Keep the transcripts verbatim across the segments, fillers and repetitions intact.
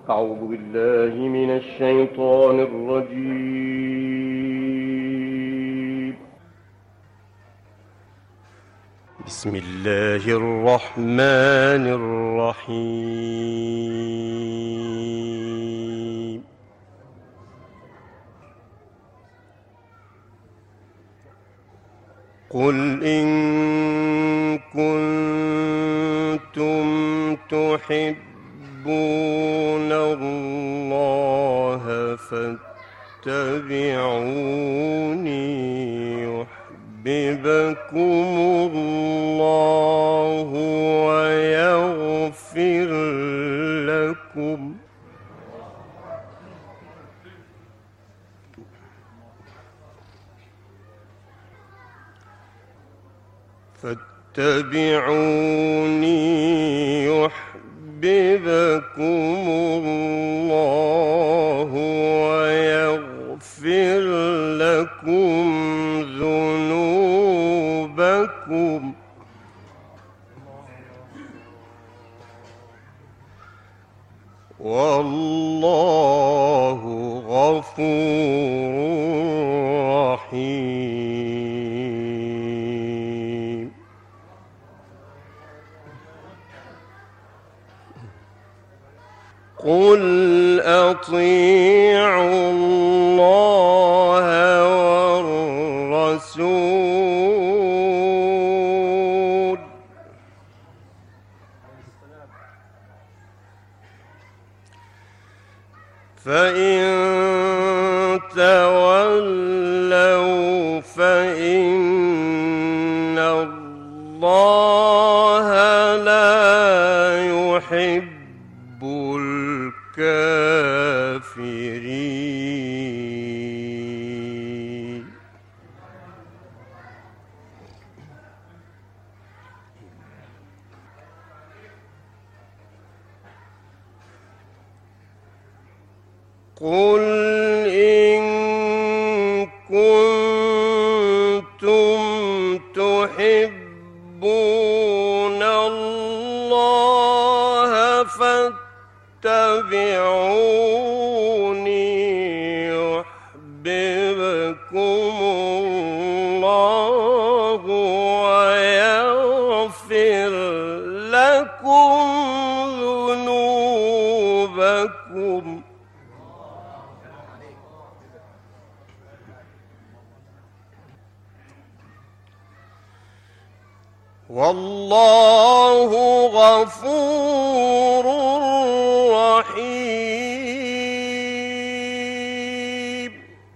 أعوذ بالله من الشيطان الرجيم. بسم الله الرحمن الرحيم. قل إن كنتم تحبون الله فاتبعوني يحببكم الله ويغفر لكم فاتبعوني يحببكم الله ويغفر لكم ذنوبكم والله غفور رحيم. قل أطيعوا الله والرسول فإن تولوا فإن الله لا يحب الكافرين. قل إن كنتم تحبون الله فاتبعوني يحببكم الله ويغفر لكم ذنوبكم والله غفور رحيم.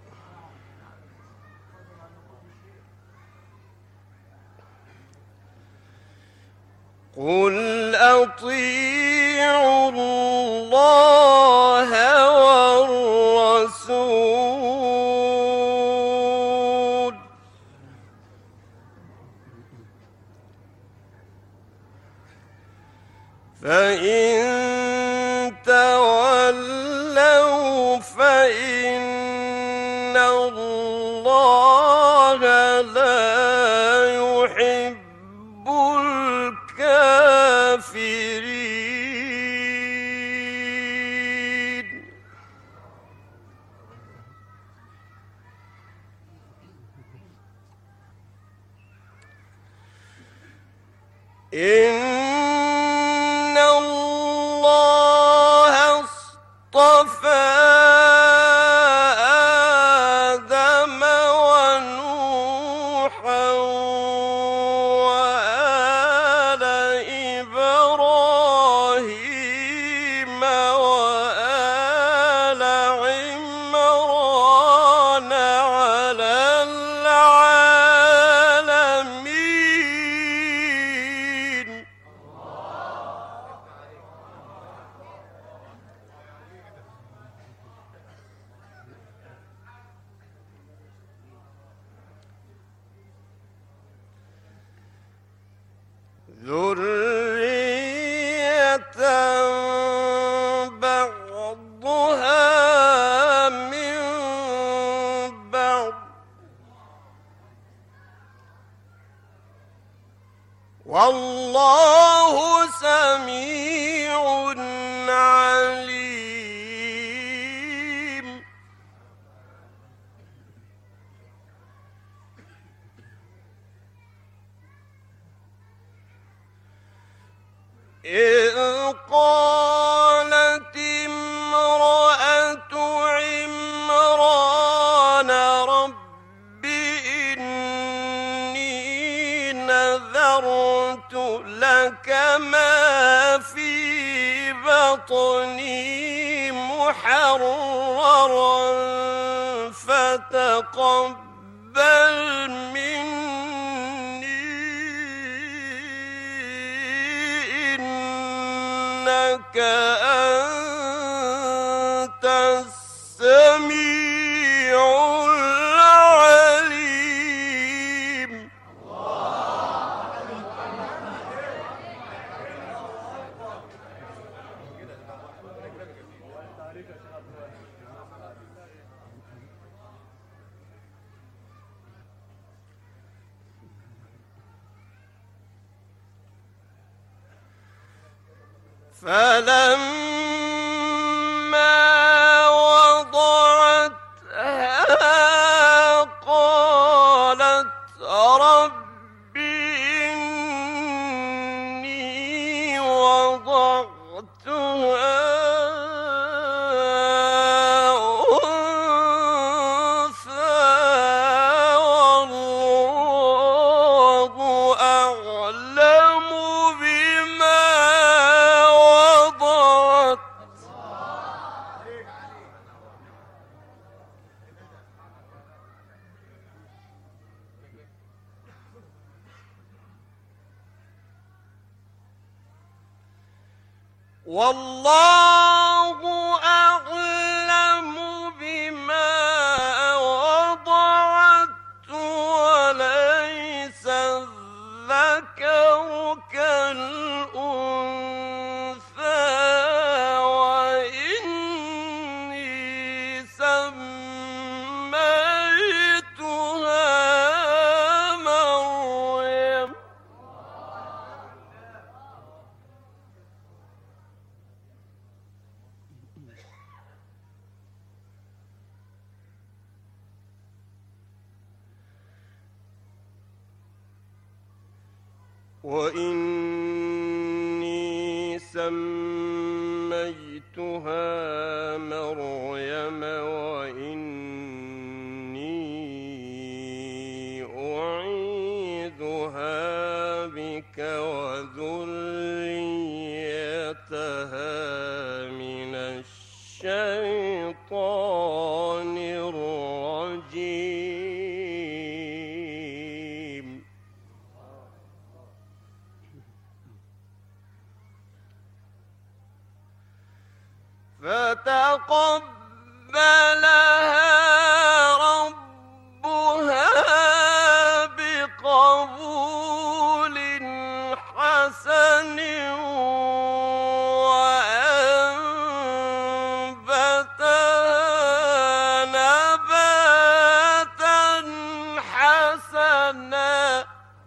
قل أطيعوا الله والرسول فإن تولوا فإن الله لا يحب الكافرين. إن الله اصطفى آدم ونوحا وآل إبراهيم وآل عمران على العالمين. ذرية بعضها من بعض والله سميع عليم. بطني محررا فتقبل مني إنك أنت السميع العليم. فلما وضعتها قالت رب إني وضعتها أنثى والله أعلم بما وضعت. والله أعلم بما وضعت وليس الذكر كالأنثى وإني سميتها مريم. وإني سميتها مريم وإني أعيذها بك وذريتها من الشيطان الرجيم. فتقبلها ربها بقبول حسن وأنبتها نباتا حسنا.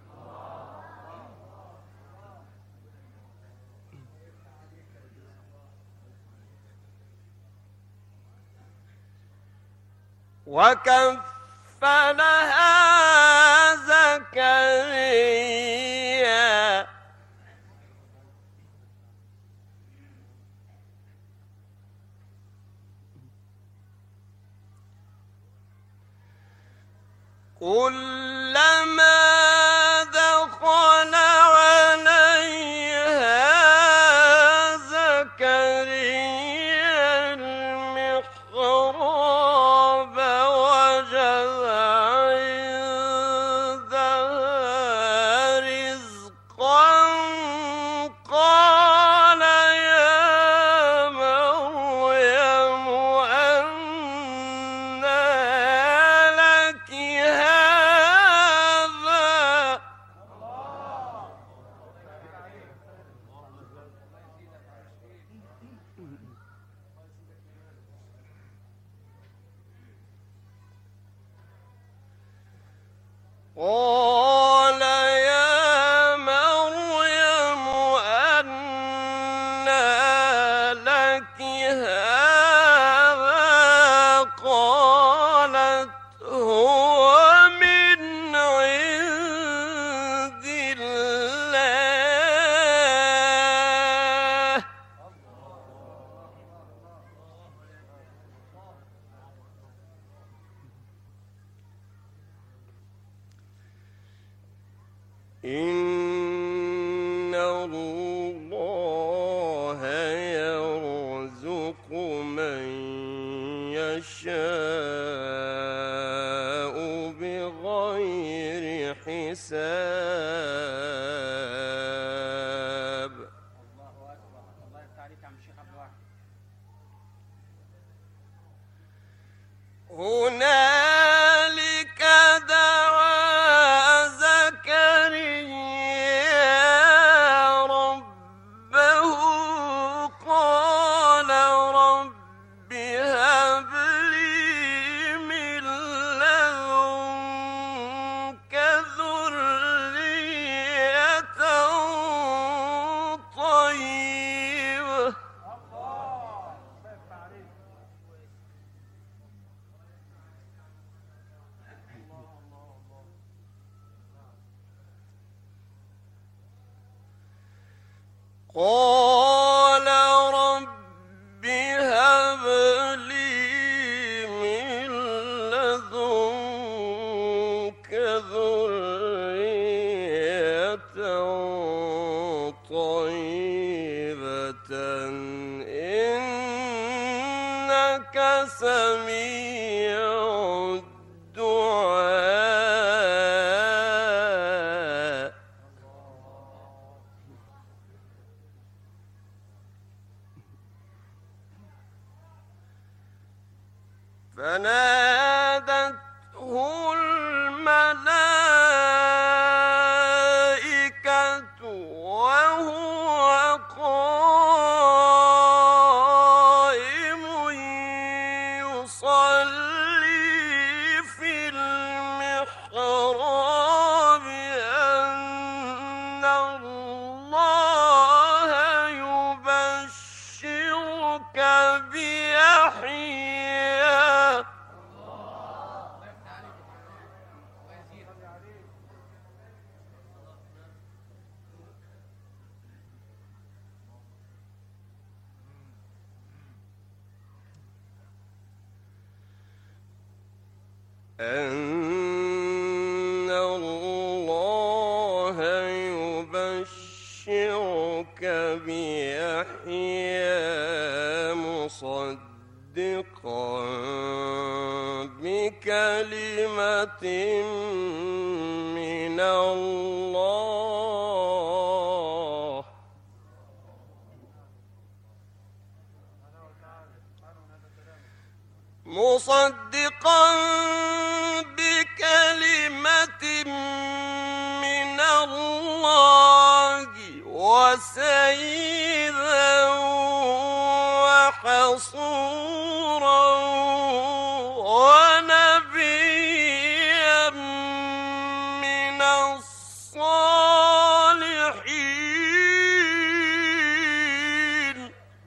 وكفلها زكريا كلما دخل عليها زكريا المحراب وجد عندها رزقا قال يا مريم أنى لك هذا قال يا مريم أنى لك هذا قالت هو من عند الله إن الله يرزق يشاء بغير حساب. الله أكبر. الله يفتح عليك يا عم الشيخ عبد الواحد. هنالك دعا زكريا ربه قال رب هب لي من لدنك ذرية طيبة. قال رب هب لي من لدنك ذرية طيبة إنك سميع الدعاء. فنادته الملائكة وهو قائم يصلي في المحراب أن الله يبشرك بيحيى أن الله يبشرك بيحيى مصدقا بكلمة من الله مصدقا بكلمة من الله وسيدا وحصورا ونبيا من الصالحين.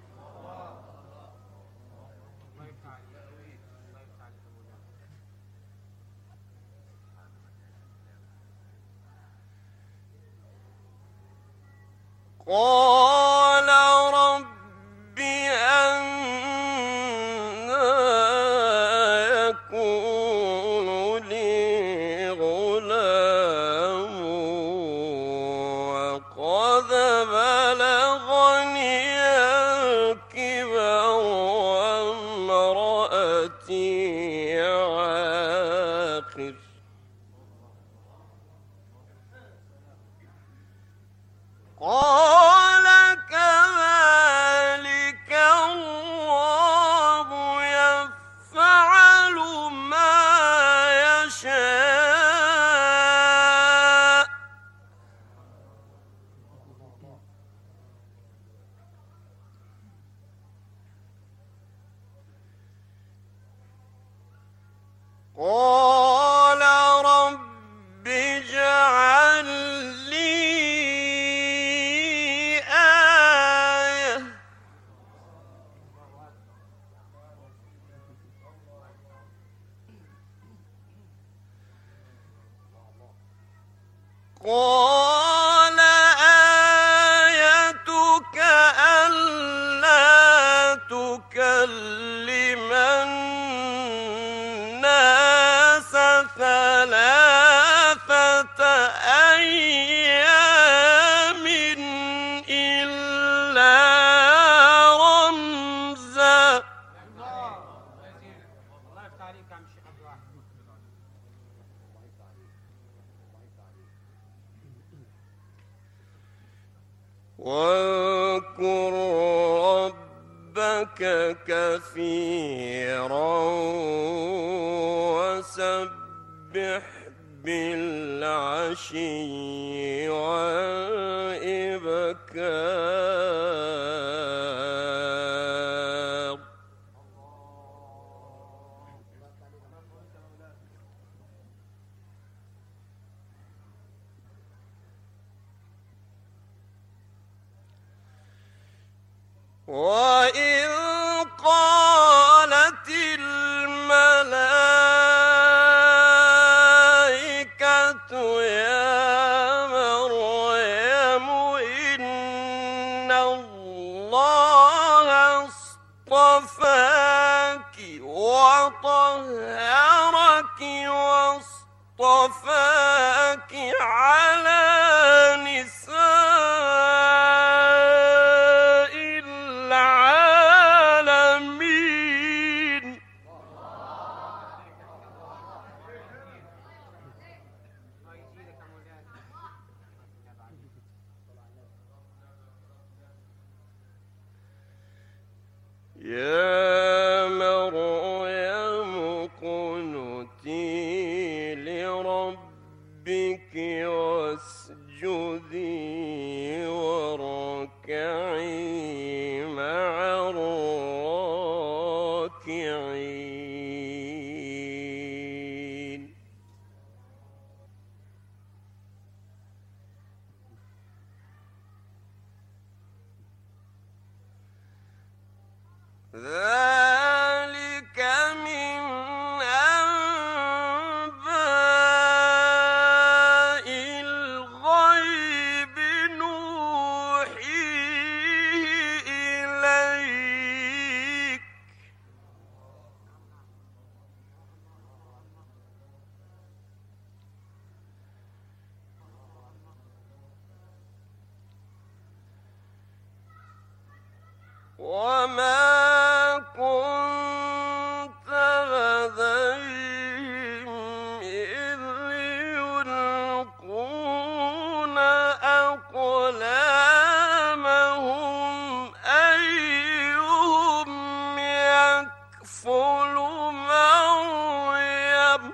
قال رب أنى يكون لي غلام وقد بلغني الكبر وامرأتي عاقر. قال كذلك الله يفعل ما يشاء. قال رب اجعل لي آية قال آيتك ألا تكلم الناس ثلاثة أيام إلا رمزا. واذكر ربك كثيرا وسبح بالعشي والإبكار. وإذ قالت الملائكة يا مريم إن الله اصطفاك وطهرك واصطفاك على نساء العالمين. يا مريم اقنتي لربك واسجدي واركعي مع الراكعين. ذلك من أنباء الغيب نوحيه إليك. وما كنت لديهم إذ يلقون أقلامهم أيهم يكفل مريم.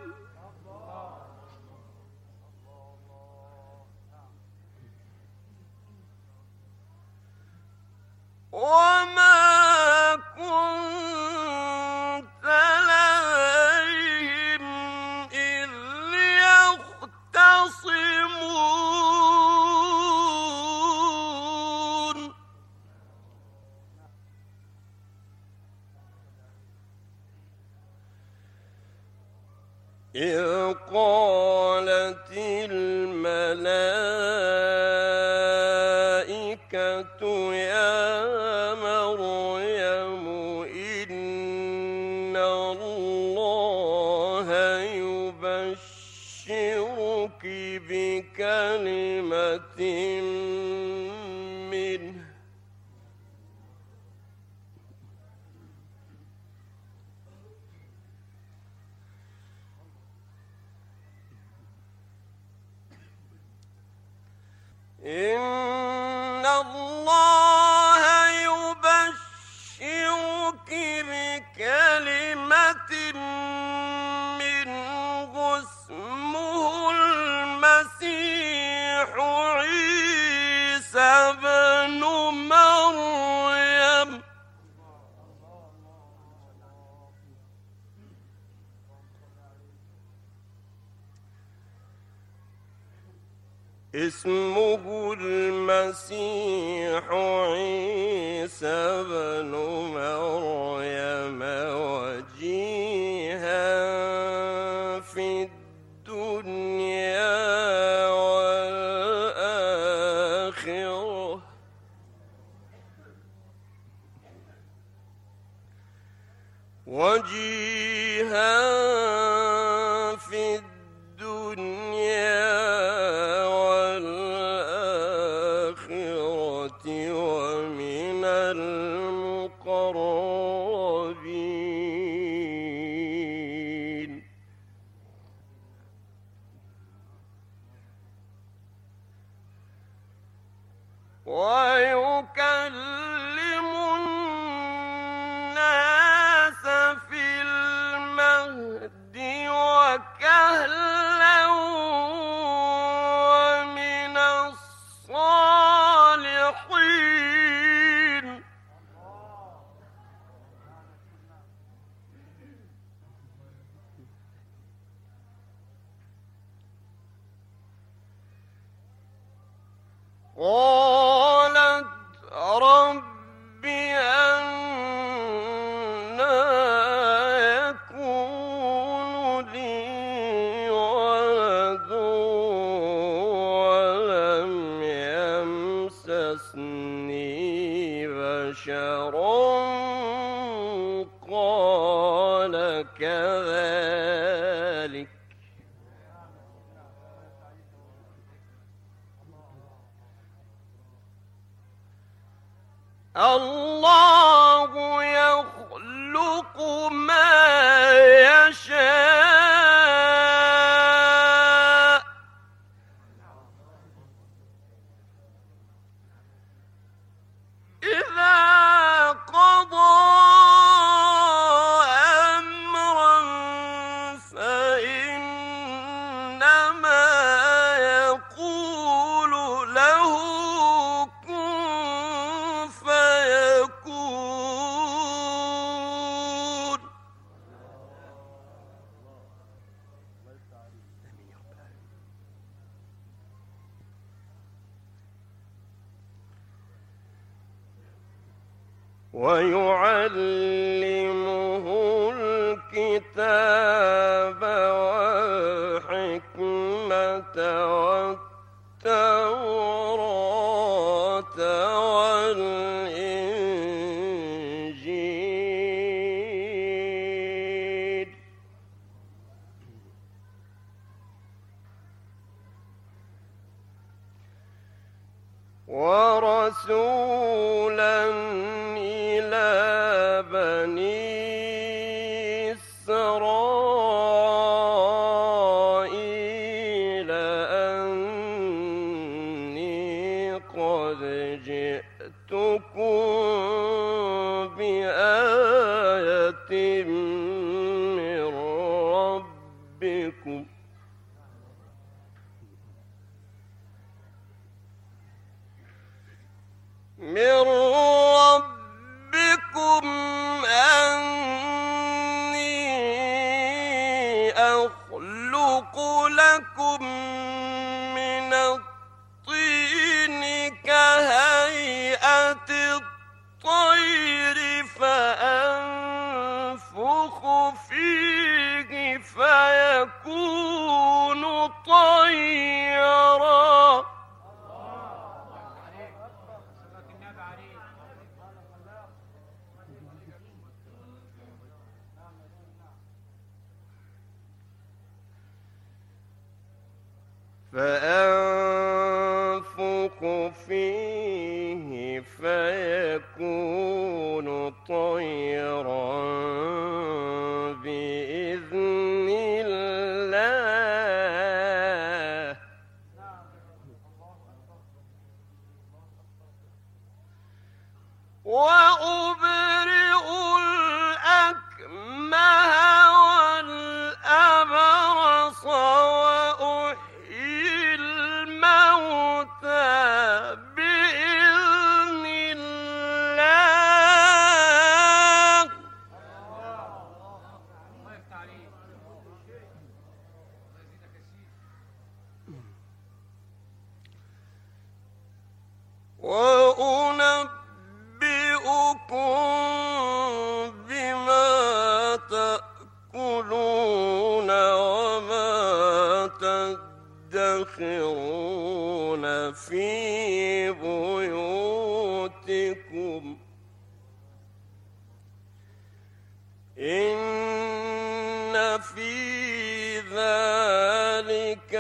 وما كنت لديهم إذ يختصمون. إذ قالت الملائكة يا مريم إن الله يبشرك بكلمة منه إن الله يبشرك بكلمة منه اسمه المسيح عيسى بن مريم. اسمه المسيح عيسى بن مريم وجيها في الدنيا والآخرة وجيها في الدنيا والآخرة ومن المقربين. وَيَوْمَ ويعلمه الكتاب والحكمة والتوراة والإنجيل ورسولا إلى بني إسرائيل أني قد جئتكم بآية من ربكم من ربكم أني أخلق لكم من الطين كهيئة الطير فأنفخ فيه فيكون طيرا. فأنفخ فيه فيكون طيرا بإذن الله وأبرئ الأكمه والأبرص وأحيي الموتى بإذن الله وأنبئكم بما تأكلون وما تدخرون في بيوتكم إن في ذلك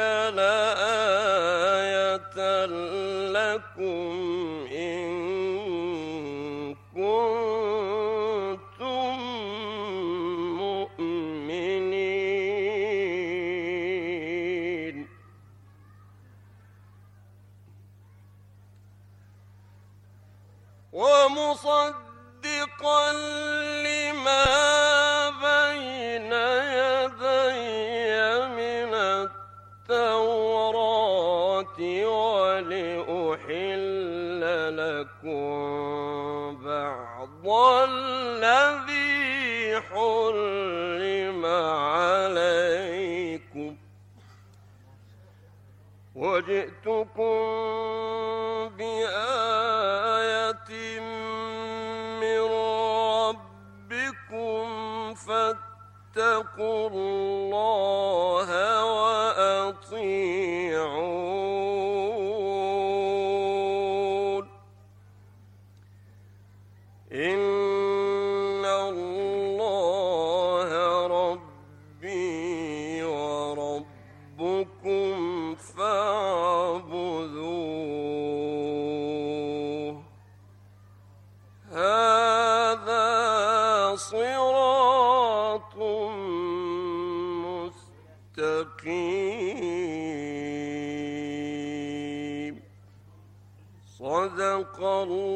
لآية لكم إن كنتم مؤمنين ومصدقا لما بين يدي من التوراة ولأحل لكم بعض الذي حرم عليكم وجئتكم بآية من ربكم فاتقوا الله وأطيعون إن الله ربي وربكم فاعبدوه هذا صراط مستقيم صدق الله